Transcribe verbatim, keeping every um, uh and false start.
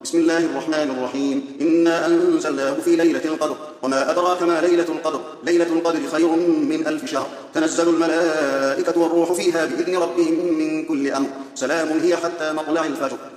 بسم الله الرحمن الرحيم. إنا أنزلناه في ليلة القدر، وما أدراك ما ليلة القدر. ليلة القدر خير من ألف شهر. تنزل الملائكة والروح فيها بإذن ربهم من كل أمر. سلام هي حتى مطلع الفجر.